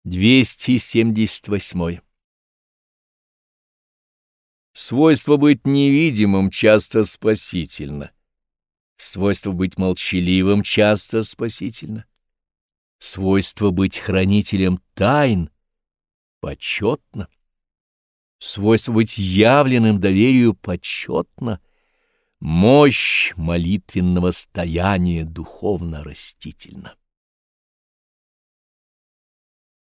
278. Свойство быть невидимым часто спасительно. Свойство быть молчаливым часто спасительно. Свойство быть хранителем тайн почетно. Свойство быть явленным доверию почетно. Мощь молитвенного стояния духовно-растительна.